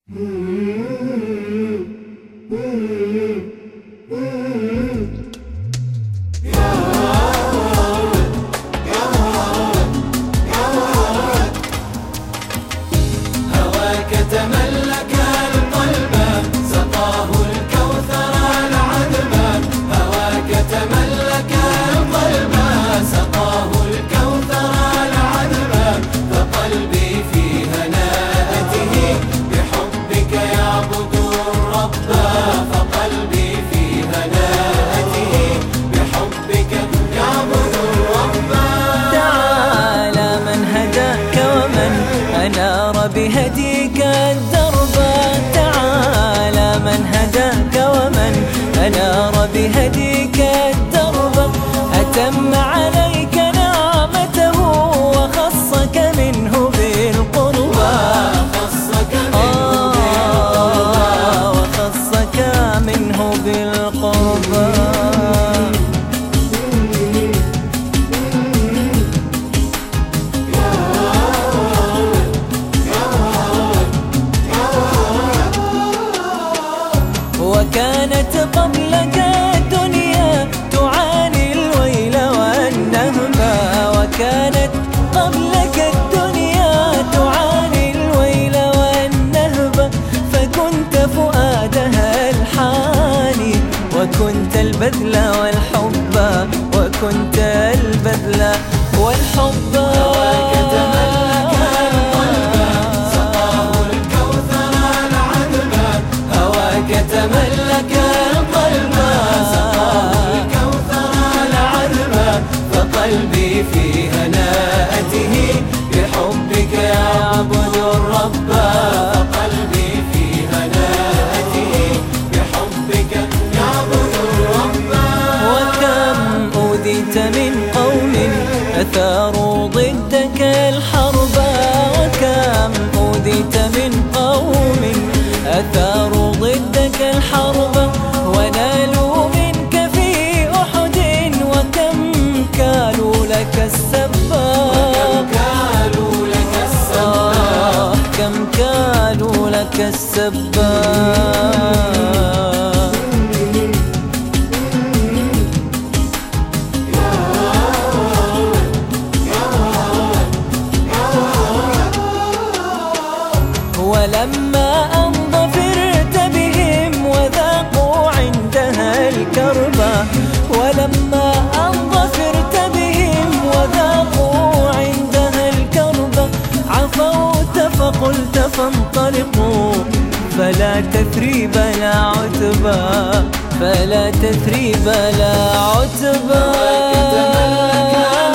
هواك تملك القلب سقاه الكوثر العذب. هواك تملك القلب سقاه الكوثر العذب. فقلبي في هناءته بحبك يعبد الرب. فقلبي في هناءته بحبك يعبد الرب. تعالى من هداك ومن أنار بهديك الدرب. تعالى من هداك ومن أنار بهديك الدرب. أتم عليك نعمته وخصك منه بالقربى. وخصك منه بالقربى. وكانت قبلك الدنيا تعاني الويل والنهبة. وكانت قبلك الدنيا تعاني الويل والنهبة. فكنت فؤادها الحاني وكنت البذل والحب. وكنت البذل والحب. هواك تملك القلب سقاه الكوثر العذب. هواك تملك القلب سقاه الكوثر العذب. فقلبي في هناءته بحبك يعبد الرب. فقلبي في هناءته بحبك يعبد الرب. وكم أوذيت من قوم أثاروا ضدك الحرب. وكم أوذيت من قوم أثاروا ضدك الحرب. ونالوا منك في أحد وكم كالوا لك السبا. كم كالوا لك السبا. ولما أن ظفرت بهم وذاقوا عندها الكربة. ولما أن ظفرت بهم وذاقوا عندها الكربة. عفوت فقلت فانطلقوا فلا تثريب لا عتبى. فلا تثريب لا عتبى.